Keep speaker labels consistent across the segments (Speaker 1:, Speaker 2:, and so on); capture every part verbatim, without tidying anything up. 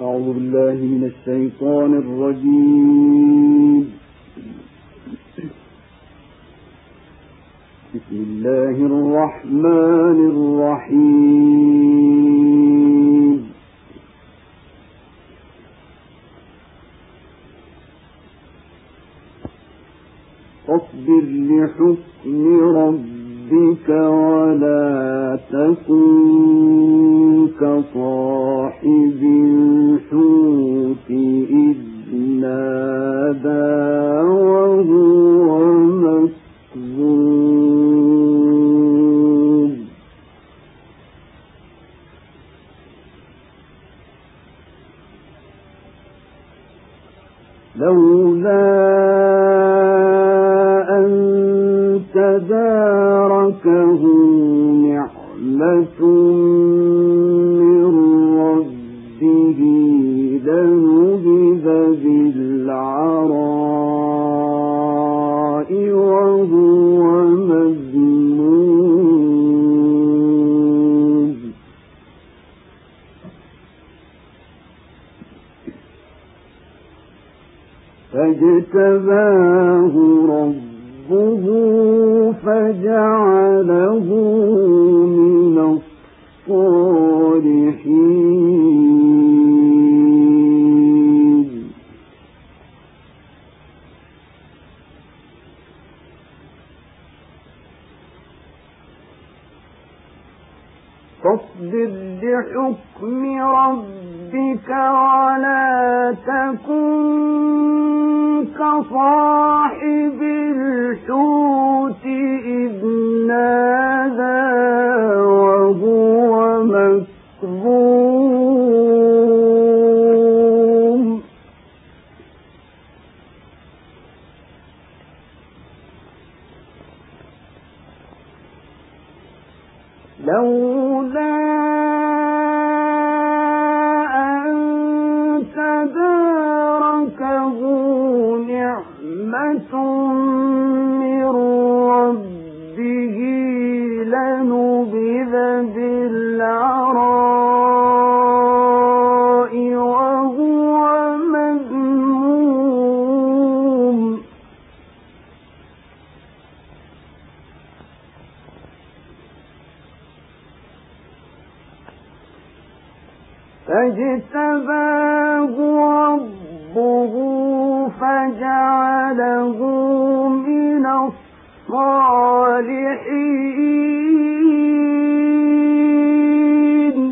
Speaker 1: أعوذ بالله من الشيطان الرجيم. بسم الله الرحمن الرحيم. فاصبر لحكم ربك ولا تكن كصاحب الحوت إذ نادى وهو مكظوم لولا تداركه نعمة من ربه لنبذ بالعراء وهو مذموم فاجتباه ربه فجعله من الصالحين فاصبر لحكم ربك ولا تكن كصاحب الحوت إذ نادى وهو مكظوم لولا أن تداركه نعمة من ربه لنبذ بالعراء وهو مذموم فاجتباه ربه فجعله من الصالحين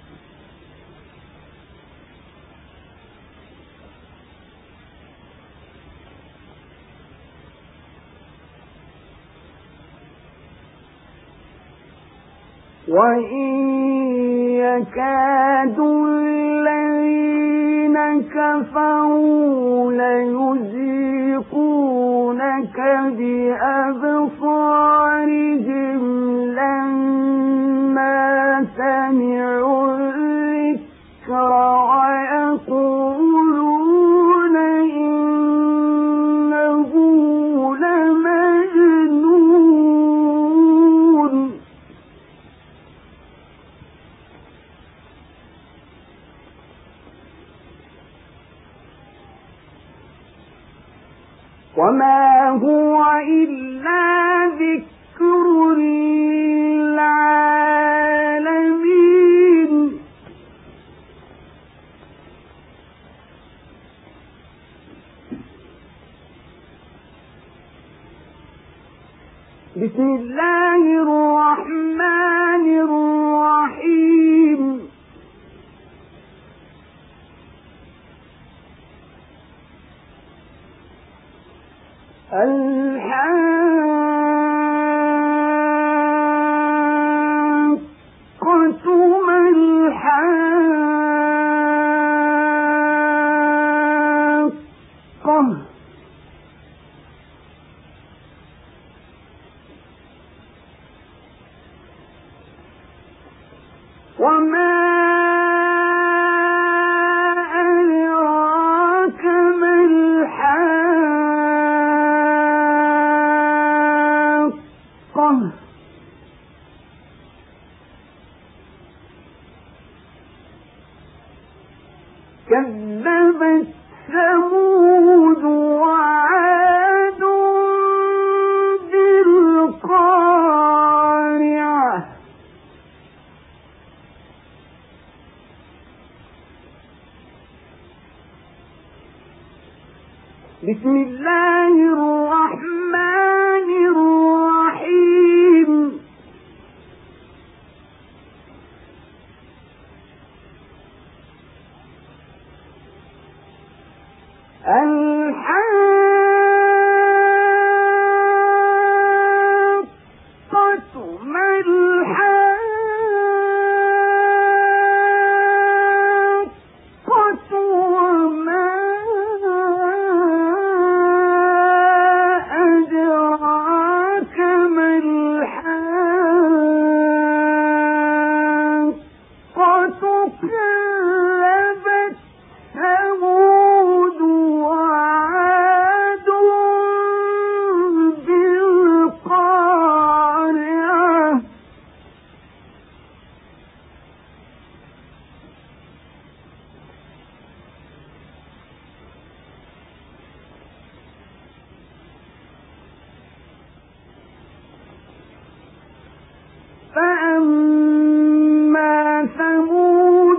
Speaker 1: وإن يكاد الذين كفروا ليزيقونك بأبصارهم لما سمعوا الذكر ويقولون إنه لمجنون وما هو إلا ذكر للعالمين بسم الله الرحمن الرحيم الحاقة ما الحاقة وما أدراك ما الحاقة كذبت ثمود وعاد بالقارعة بسم الله الرحمن الرحيم الحاقة ما الحاقة وما أدراك ما الحاقة كذبت ثمود وعاد بالقارعة فأما ثمود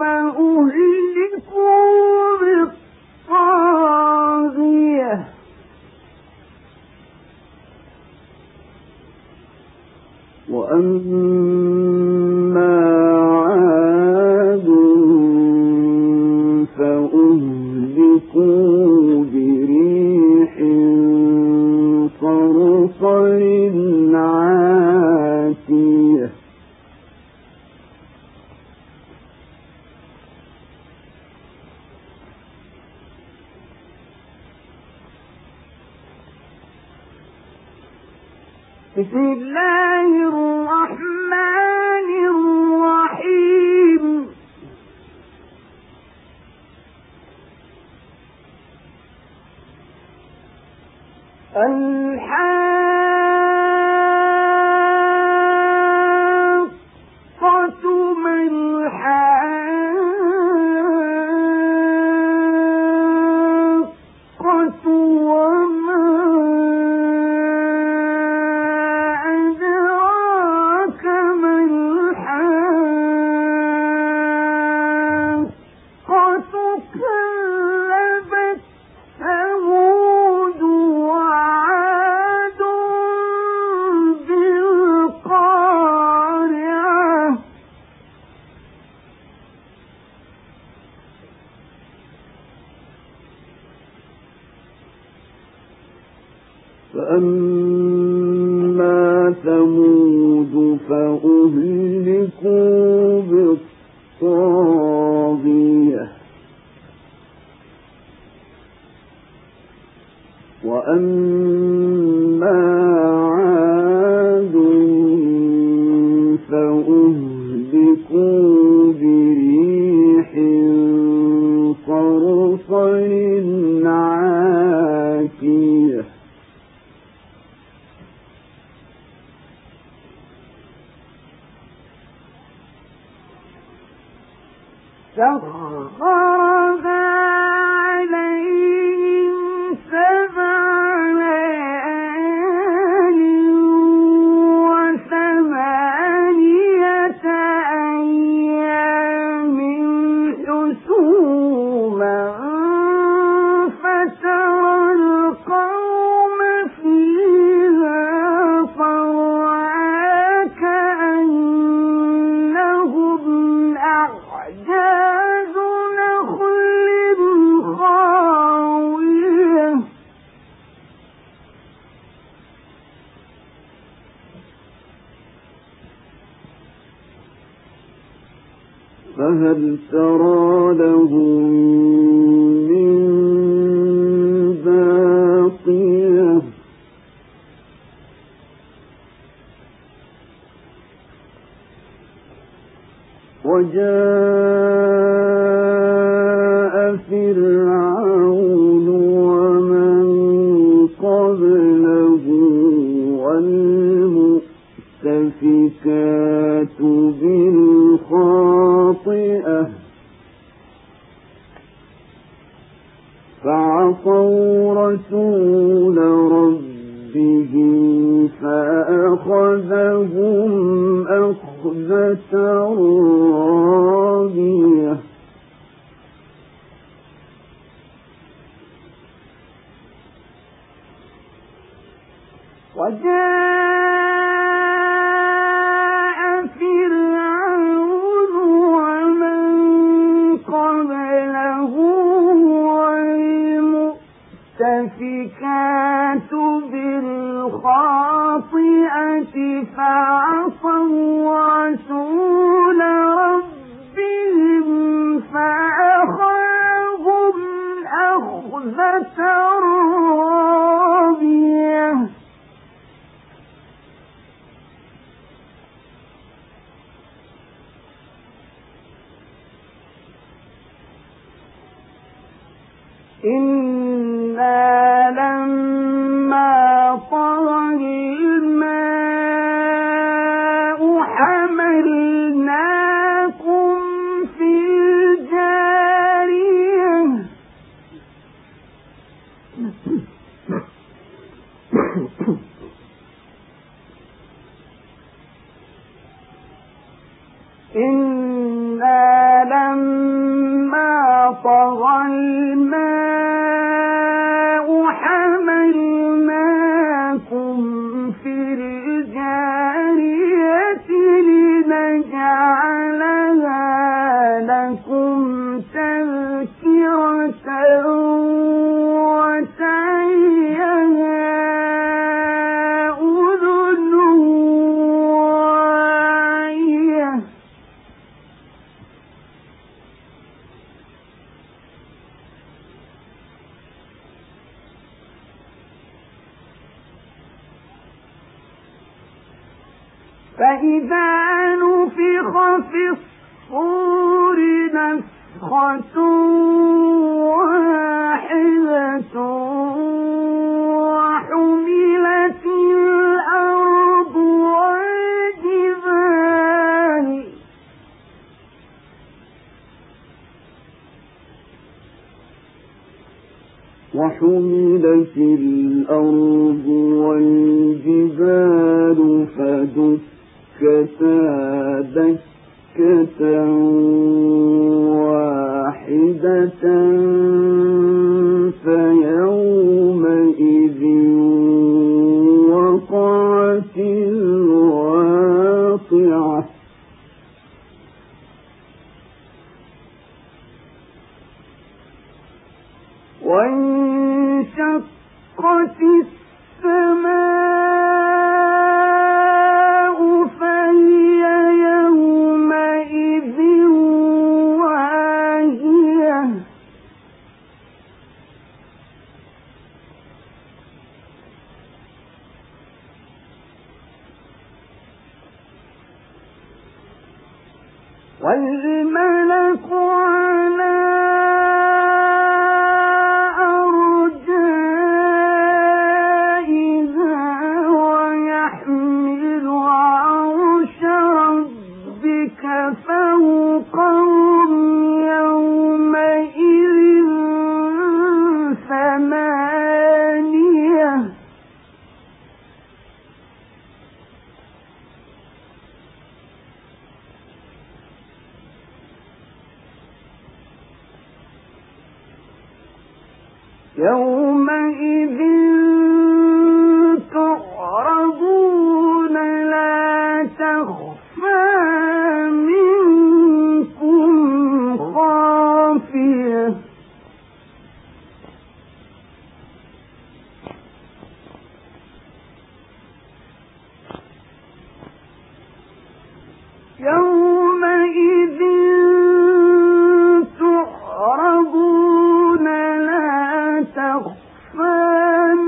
Speaker 1: فأهلكوا بالطاغية وأما عاد فأهلكوا بريح صرصر عاتية بسم الله الرحمن الرحيم الحاقة ما الحاقة وما أدراك ما الحاقة كذبت ثمود وعاد بالقارعة فأما ثمود فأهلكوا بالطاغية وأما عاد فأهلكوا بريح صرصر عاتية سخرها عليهم سبع ليال وثمانية أيام حسوما فترى القوم فيها صرعى كأنهم أعجاز نخل خاوية فهل ترى لهم من باقية وجاء فرعون ومن قبله والمؤتفكات بالخاطئة فعصوا رسول ربهم فأخذهم أخذة رابية. وجاء فرعون ومن قبله والمؤتفكات بالخاطئة فعصوا رسول ربهم فأخذهم أخذة رابية. إنا لما طغى الماء حملناكم في الجارية. إنا لما طغى الماء حملناكم في الجارية لنجعلها لكم تذكرة وتعيها أذن واعية. فإذا نفخ في الصور نفخة واحدة وحملت الأرض والجبال وحملت الأرض والجبال فدكتا دكة واحدة فيومئذ وقعت الواقعة. وانشقت السماء فهي يومئذ واهية. والملك على فوقهم يومئذ ثمانية. يومئذ تعرضون لا تخفى خافية. يومئذ تعرضون لا تخفى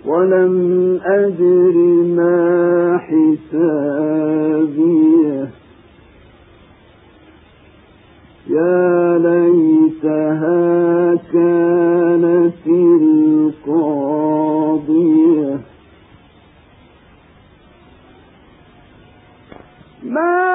Speaker 1: ولم أدر ما حسابيه يا ليتها كانت القاضية ما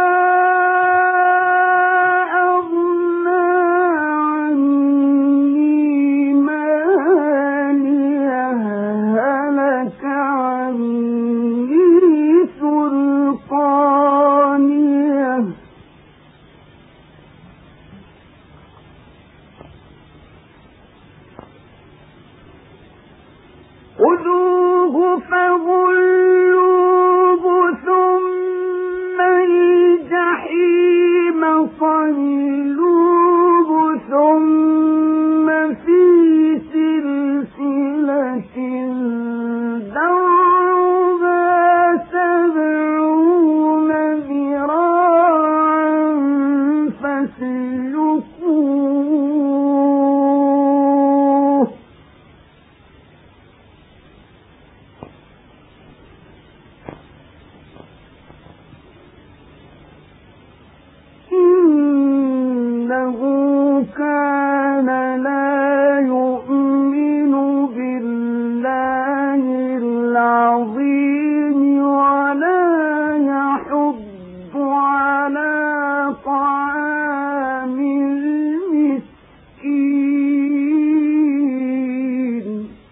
Speaker 1: خذوه فغلوه ثم الجحيم صلوه ثم في سلسلة ذرعها سبعون ذراعا فاسلكوه إنه كان لا يؤمن بالله العظيم ولا يحض على طعام المسكين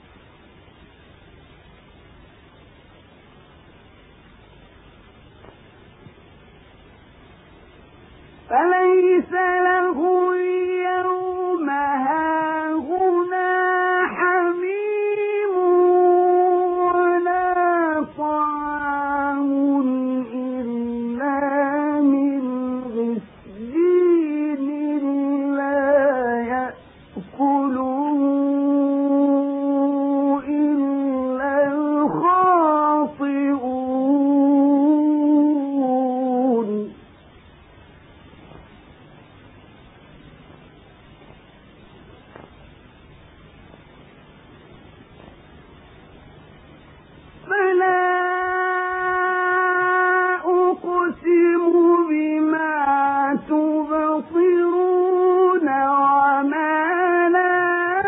Speaker 1: فليس له اليوم هاهنا حميم ولا طعام إلا من غسلين لا يأكله إلا الخاطئون فلا أقسم بما تبصرون وما لا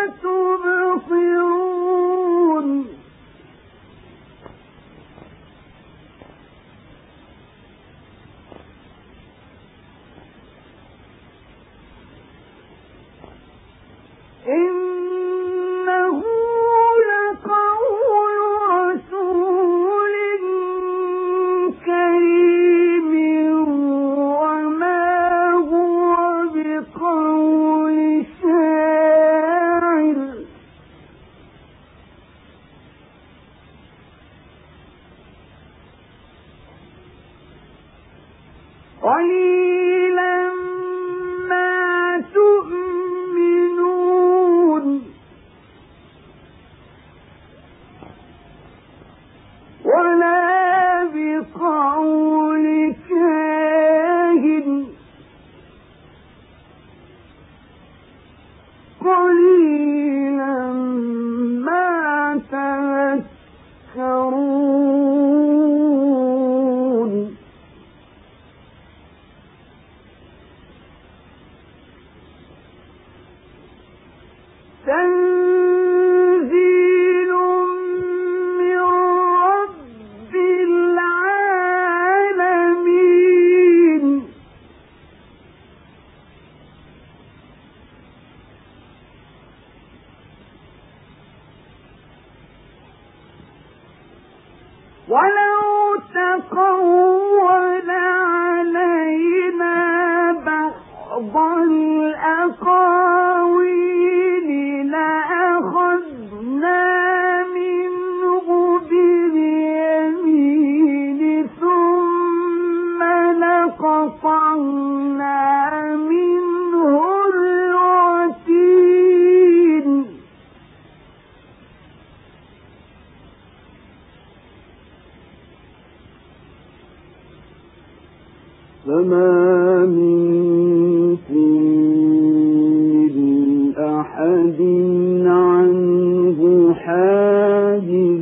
Speaker 1: تبصرون إنه لقول رسول كريم وما هو بقول شاعر قليلا ما تؤمنون ولا بقول كاهن قليلا ما تذكرون تنزيل من رب العالمين ولو تقول علينا بعض الأقاويل لأخذنا منه باليمين ثم لقطعنا منه الوتين فما منكم من أحد عنه حاجز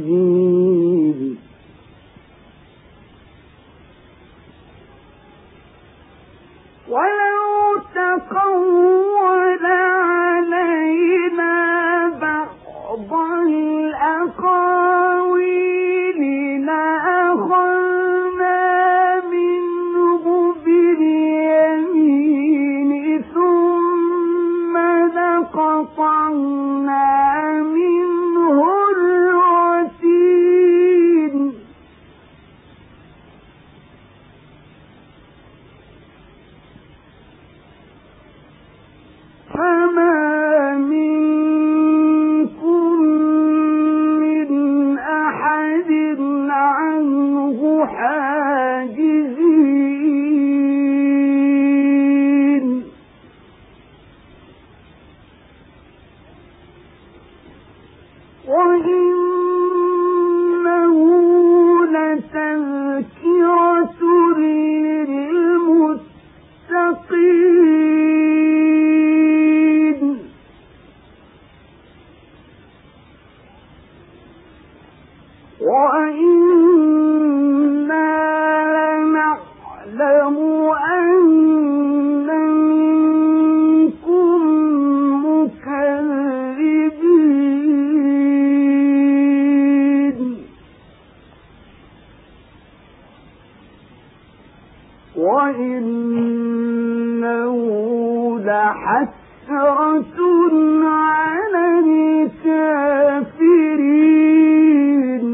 Speaker 1: وإنه لتذكرة للمتقين وإنا لنعلم أن منكم مكذبين وإنه لحسرة على الكافرين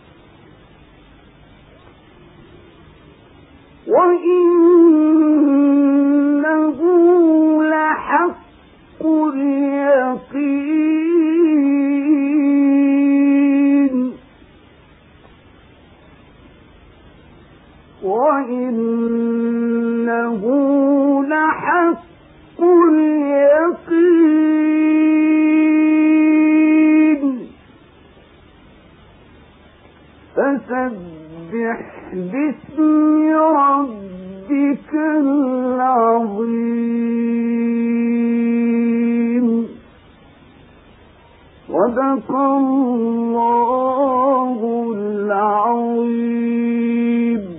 Speaker 1: وإنه لحق اليقين وإنه لحق اليقين فسبح باسم ربك العظيم صدق الله العظيم.